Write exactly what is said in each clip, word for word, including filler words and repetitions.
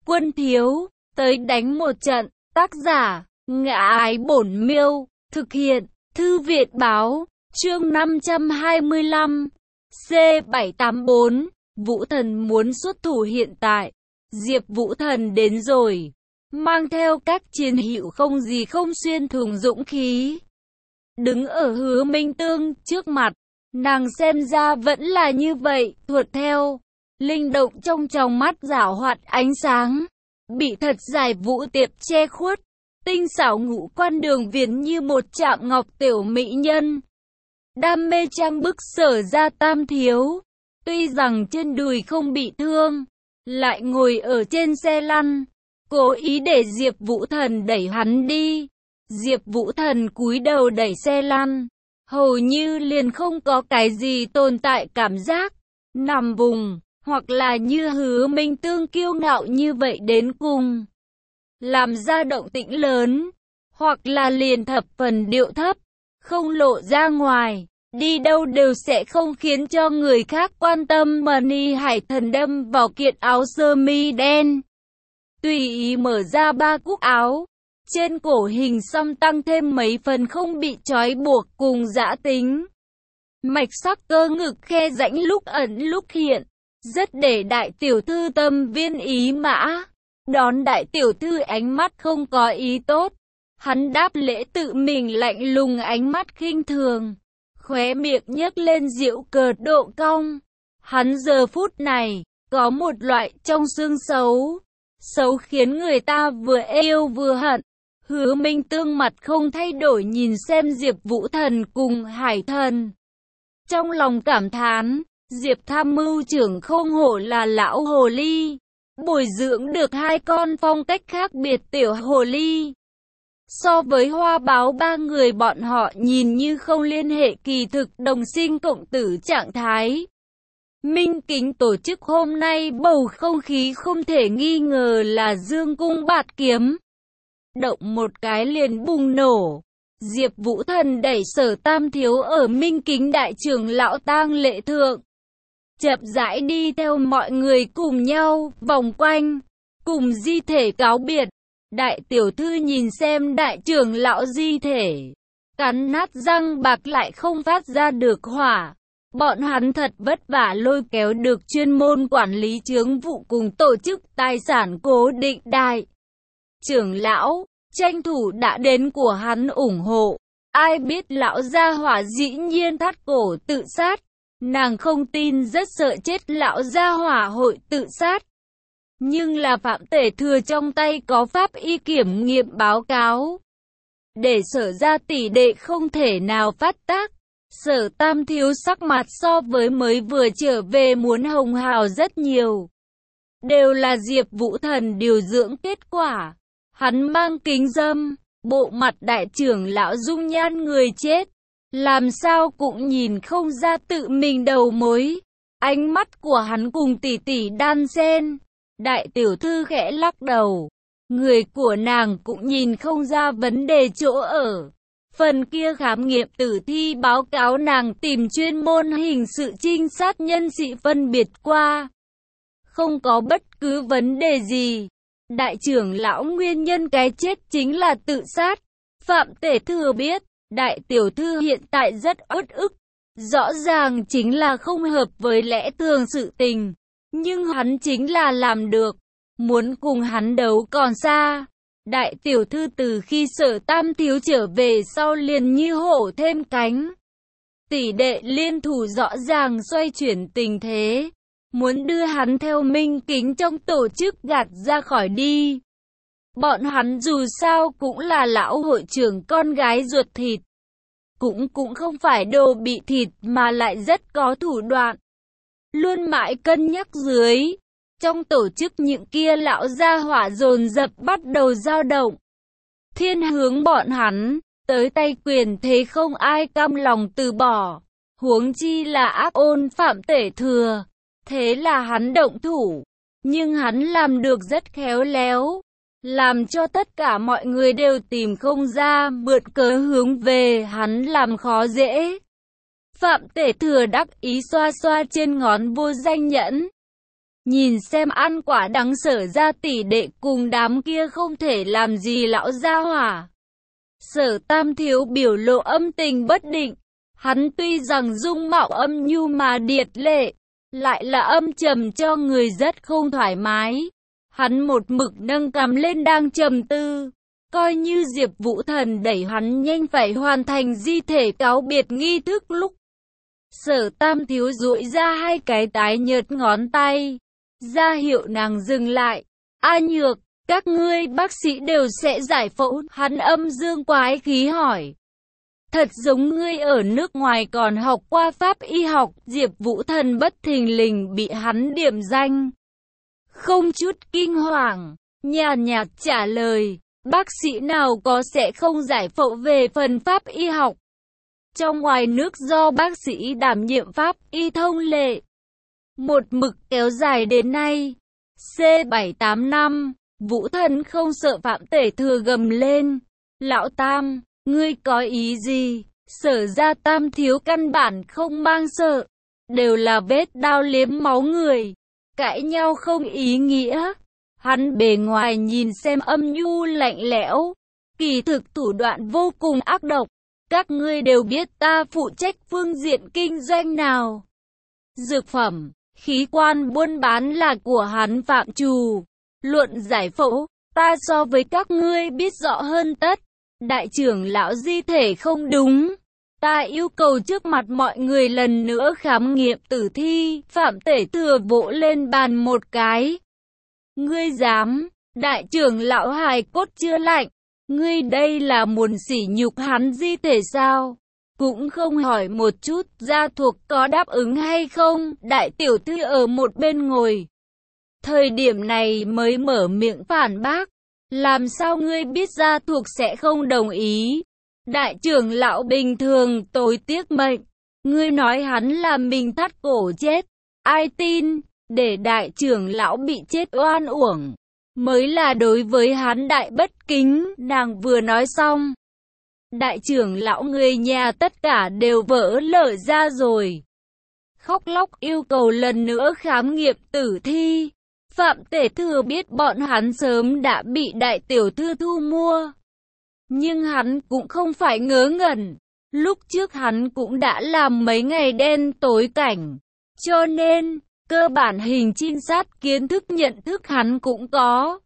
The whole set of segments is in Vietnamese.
Quân thiếu, tới đánh một trận. Tác giả, Ngã Ái Bổn Miêu. Thực hiện, Thư viện Báo. Chương năm trăm hai mươi lăm. C bảy tám bốn. Vũ Thần muốn xuất thủ hiện tại. Diệp Vũ Thần đến rồi. Mang theo các chiến hữu không gì không xuyên thủng dũng khí. Đứng ở Hứa Minh Tương trước mặt. Nàng xem ra vẫn là như vậy, thuận theo. Linh động trong tròng mắt giảo hoạt ánh sáng. Bị thật dài vũ tiệp che khuất. Tinh xảo ngũ quan đường viền như một chạm ngọc tiểu mỹ nhân. Đam mê trang bức Sở ra tam thiếu. Tuy rằng trên đùi không bị thương, lại ngồi ở trên xe lăn, cố ý để Diệp Vũ Thần đẩy hắn đi. Diệp Vũ Thần cúi đầu đẩy xe lăn, hầu như liền không có cái gì tồn tại cảm giác, nằm vùng, hoặc là như Hứa Minh Tương kiêu ngạo như vậy đến cùng, làm ra động tĩnh lớn, hoặc là liền thập phần điệu thấp, không lộ ra ngoài. Đi đâu đều sẽ không khiến cho người khác quan tâm. Mani Hải Thần đâm vào kiện áo sơ mi đen, tùy ý mở ra ba cúc áo, trên cổ hình xăm tăng thêm mấy phần không bị trói buộc cùng dã tính. Mạch sắc cơ ngực khe rãnh lúc ẩn lúc hiện, rất để đại tiểu thư tâm viên ý mã. Đón đại tiểu thư ánh mắt không có ý tốt, hắn đáp lễ tự mình lạnh lùng ánh mắt khinh thường. Khóe miệng nhếch lên giễu cợt độ cong. Hắn giờ phút này, có một loại trong xương xấu. Xấu khiến người ta vừa yêu vừa hận. Hứa Minh Tương mặt không thay đổi nhìn xem Diệp Vũ Thần cùng Hải Thần. Trong lòng cảm thán, Diệp tham mưu trưởng không hổ là lão hồ ly. Bồi dưỡng được hai con phong cách khác biệt tiểu hồ ly. So với Hoa Báo ba người bọn họ nhìn như không liên hệ, kỳ thực đồng sinh cộng tử trạng thái. Minh Kính tổ chức hôm nay bầu không khí không thể nghi ngờ là dương cung bạt kiếm. Động một cái liền bùng nổ. Diệp Vũ Thần đẩy Sở tam thiếu ở Minh Kính đại trưởng lão tang lễ thượng. Chậm rãi đi theo mọi người cùng nhau, vòng quanh, cùng di thể cáo biệt. Đại tiểu thư nhìn xem đại trưởng lão di thể, cắn nát răng bạc lại không phát ra được hỏa. Bọn hắn thật vất vả lôi kéo được chuyên môn quản lý chướng vụ cùng tổ chức tài sản cố định đại trưởng lão, tranh thủ đã đến của hắn ủng hộ. Ai biết lão gia hỏa dĩ nhiên thắt cổ tự sát. Nàng không tin, rất sợ chết lão gia hỏa hội tự sát. Nhưng là Phạm Tể Thừa trong tay có pháp y kiểm nghiệm báo cáo. Để Sở ra tỷ đệ không thể nào phát tác. Sở tam thiếu sắc mặt so với mới vừa trở về muốn hồng hào rất nhiều. Đều là Diệp Vũ Thần điều dưỡng kết quả. Hắn mang kính dâm, bộ mặt đại trưởng lão dung nhan người chết. Làm sao cũng nhìn không ra tự mình đầu mối. Ánh mắt của hắn cùng tỷ tỷ đan xen. Đại tiểu thư khẽ lắc đầu. Người của nàng cũng nhìn không ra vấn đề chỗ ở. Phần kia khám nghiệm tử thi báo cáo nàng tìm chuyên môn hình sự trinh sát nhân sĩ phân biệt qua. Không có bất cứ vấn đề gì. Đại trưởng lão nguyên nhân cái chết chính là tự sát. Phạm Tể Thừa biết, đại tiểu thư hiện tại rất uất ức. Rõ ràng chính là không hợp với lẽ thường sự tình. Nhưng hắn chính là làm được. Muốn cùng hắn đấu còn xa. Đại tiểu thư từ khi Sở tam thiếu trở về sau liền như hổ thêm cánh. Tỷ đệ liên thủ rõ ràng xoay chuyển tình thế. Muốn đưa hắn theo Minh Kính trong tổ chức gạt ra khỏi đi. Bọn hắn dù sao cũng là lão hội trưởng con gái ruột thịt. Cũng cũng không phải đồ bị thịt mà lại rất có thủ đoạn. Luôn mãi cân nhắc dưới. Trong tổ chức những kia lão gia hỏa dồn dập bắt đầu dao động. Thiên hướng bọn hắn, tới tay quyền thế không ai cam lòng từ bỏ. Huống chi là ác ôn Phạm Tể Thừa. Thế là hắn động thủ. Nhưng hắn làm được rất khéo léo. Làm cho tất cả mọi người đều tìm không ra mượn cớ hướng về hắn làm khó dễ. Phạm Tể Thừa đắc ý xoa xoa trên ngón vô danh nhẫn. Nhìn xem ăn quả đắng Sở gia tỷ đệ cùng đám kia không thể làm gì lão gia hỏa. Sở Tam Thiếu biểu lộ âm tình bất định. Hắn tuy rằng dung mạo âm nhu mà điệt lệ, lại là âm trầm cho người rất không thoải mái. Hắn một mực nâng cằm lên đang trầm tư. Coi như Diệp Vũ Thần đẩy hắn nhanh phải hoàn thành di thể cáo biệt nghi thức lúc. Sở Tam Thiếu duỗi ra hai cái tái nhợt ngón tay, ra hiệu nàng dừng lại. A Nhược, các ngươi bác sĩ đều sẽ giải phẫu. Hắn âm dương quái khí hỏi. Thật giống ngươi ở nước ngoài còn học qua pháp y học. Diệp Vũ Thần bất thình lình bị hắn điểm danh. Không chút kinh hoàng, nhàn nhạt trả lời. Bác sĩ nào có sẽ không giải phẫu về phần pháp y học. Trong ngoài nước do bác sĩ đảm nhiệm pháp y thông lệ. Một mực kéo dài đến nay. C bảy tám năm, Vũ Thần không sợ Phạm Tể Thừa gầm lên. Lão Tam, ngươi có ý gì? Sở ra Tam Thiếu căn bản không mang sợ. Đều là vết đao liếm máu người. Cãi nhau không ý nghĩa. Hắn bề ngoài nhìn xem âm nhu lạnh lẽo, kỳ thực thủ đoạn vô cùng ác độc. Các ngươi đều biết ta phụ trách phương diện kinh doanh nào. Dược phẩm, khí quan buôn bán là của hắn phạm trù. Luận giải phẫu, ta so với các ngươi biết rõ hơn tất. Đại trưởng lão di thể không đúng. Ta yêu cầu trước mặt mọi người lần nữa khám nghiệm tử thi. Phạm Tể Thừa vỗ lên bàn một cái. Ngươi dám, đại trưởng lão hài cốt chưa lạnh. Ngươi đây là muốn sỉ nhục hắn di thể sao? Cũng không hỏi một chút gia thuộc có đáp ứng hay không. Đại tiểu thư ở một bên ngồi. Thời điểm này mới mở miệng phản bác. Làm sao ngươi biết gia thuộc sẽ không đồng ý? Đại trưởng lão bình thường tối tiếc mệnh. Ngươi nói hắn là mình thắt cổ chết. Ai tin? Để đại trưởng lão bị chết oan uổng. Mới là đối với hắn đại bất kính. Nàng vừa nói xong. Đại trưởng lão người nhà tất cả đều vỡ lở ra rồi. Khóc lóc yêu cầu lần nữa khám nghiệm tử thi. Phạm Tể Thừa biết bọn hắn sớm đã bị đại tiểu thư thu mua. Nhưng hắn cũng không phải ngớ ngẩn. Lúc trước hắn cũng đã làm mấy ngày đen tối cảnh. Cho nên, cơ bản hình trinh sát kiến thức nhận thức hắn cũng có.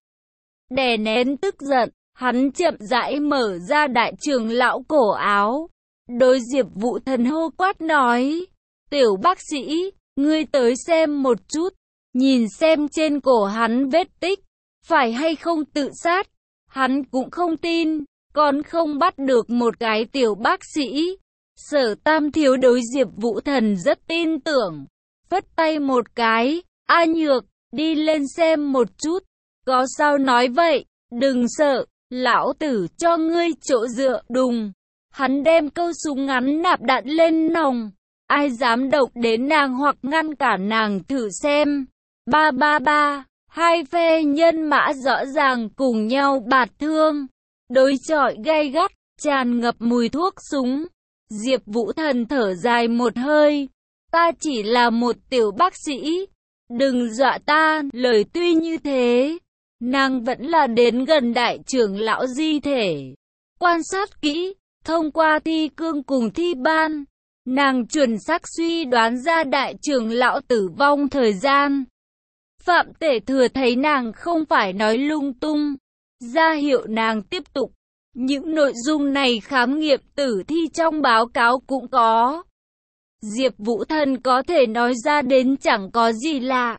Đè nén tức giận, hắn chậm rãi mở ra đại trưởng lão cổ áo. Đối Diệp Vũ Thần hô quát nói. Tiểu bác sĩ, ngươi tới xem một chút. Nhìn xem trên cổ hắn vết tích. Phải hay không tự sát. Hắn cũng không tin. Còn không bắt được một cái tiểu bác sĩ. Sở Tam Thiếu đối Diệp Vũ Thần rất tin tưởng. Phất tay một cái. A Nhược, đi lên xem một chút. Có sao nói vậy? Đừng sợ. Lão tử cho ngươi chỗ dựa. Đùng. Hắn đem câu súng ngắn nạp đạn lên nòng. Ai dám động đến nàng hoặc ngăn cản nàng thử xem. Ba ba ba. Hai phe nhân mã rõ ràng cùng nhau bạt thương. Đối chọi gay gắt, tràn ngập mùi thuốc súng. Diệp Vũ Thần thở dài một hơi. Ta chỉ là một tiểu bác sĩ. Đừng dọa ta. Lời tuy như thế, nàng vẫn là đến gần đại trưởng lão di thể. Quan sát kỹ, thông qua thi cương cùng thi ban, nàng chuẩn xác suy đoán ra đại trưởng lão tử vong thời gian. Phạm Tể Thừa thấy nàng không phải nói lung tung, ra hiệu nàng tiếp tục. Những nội dung này khám nghiệm tử thi trong báo cáo cũng có. Diệp Vũ Thần có thể nói ra đến chẳng có gì lạ.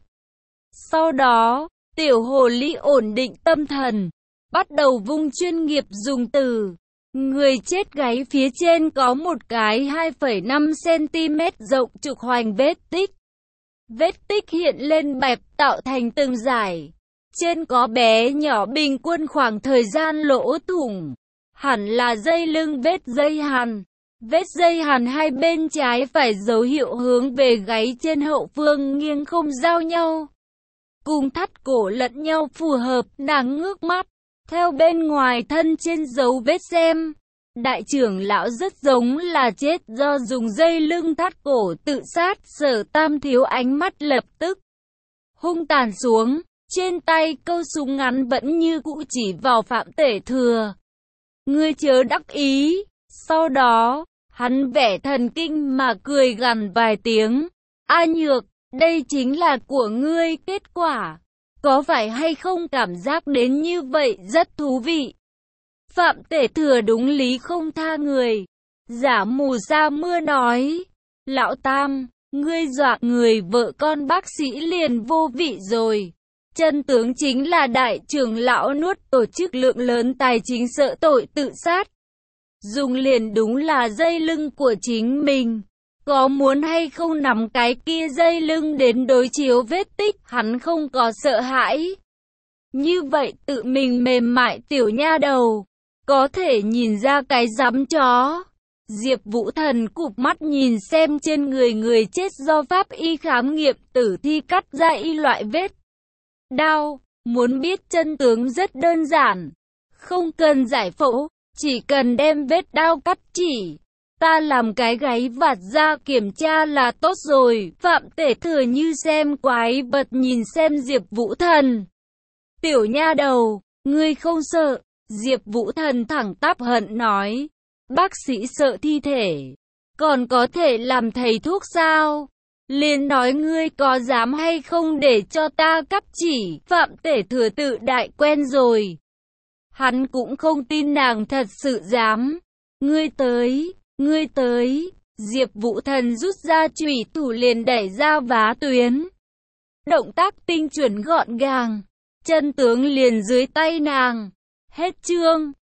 Sau đó, tiểu hồ ly ổn định tâm thần, bắt đầu vung chuyên nghiệp dùng từ. Người chết gáy phía trên có một cái hai phẩy năm xăng-ti-mét rộng trục hoành vết tích. Vết tích hiện lên bẹp tạo thành từng dải. Trên có bé nhỏ bình quân khoảng thời gian lỗ thủng. Hẳn là dây lưng vết dây hàn. Vết dây hàn hai bên trái phải dấu hiệu hướng về gáy trên hậu phương nghiêng không giao nhau. Cùng thắt cổ lẫn nhau phù hợp, nàng ngước mắt. Theo bên ngoài thân trên dấu vết xem. Đại trưởng lão rất giống là chết do dùng dây lưng thắt cổ tự sát. Sở Tam Thiếu ánh mắt lập tức hung tàn xuống, trên tay câu súng ngắn vẫn như cũ chỉ vào Phạm Tể Thừa. Ngươi chớ đắc ý. Sau đó, hắn vẻ thần kinh mà cười gằn vài tiếng. A Nhược, đây chính là của ngươi kết quả. Có phải hay không cảm giác đến như vậy rất thú vị. Phạm Tể Thừa đúng lý không tha người. Giả mù sa mưa nói. Lão Tam, ngươi dọa người vợ con bác sĩ liền vô vị rồi. Chân tướng chính là đại trưởng lão nuốt tổ chức lượng lớn tài chính sợ tội tự sát. Dùng liền đúng là dây lưng của chính mình. Có muốn hay không nắm cái kia dây lưng đến đối chiếu vết tích, hắn không có sợ hãi. Như vậy tự mình mềm mại tiểu nha đầu, có thể nhìn ra cái rắm chó. Diệp Vũ Thần cụp mắt nhìn xem trên người người chết do pháp y khám nghiệm tử thi cắt ra y loại vết đao. Muốn biết chân tướng rất đơn giản, không cần giải phẫu, chỉ cần đem vết đao cắt chỉ. Ta làm cái gáy vạt ra kiểm tra là tốt rồi. Phạm Tể Thừa như xem quái vật nhìn xem Diệp Vũ Thần. Tiểu nha đầu, ngươi không sợ? Diệp Vũ Thần thẳng tắp hận nói. Bác sĩ sợ thi thể, còn có thể làm thầy thuốc sao? Liền nói ngươi có dám hay không để cho ta cắt chỉ. Phạm Tể Thừa tự đại quen rồi. Hắn cũng không tin nàng thật sự dám. Ngươi tới, ngươi tới. Diệp Vũ Thần rút ra chùy thủ liền đẩy ra vá tuyến. Động tác tinh chuẩn gọn gàng. Chân tướng liền dưới tay nàng. Hết chương.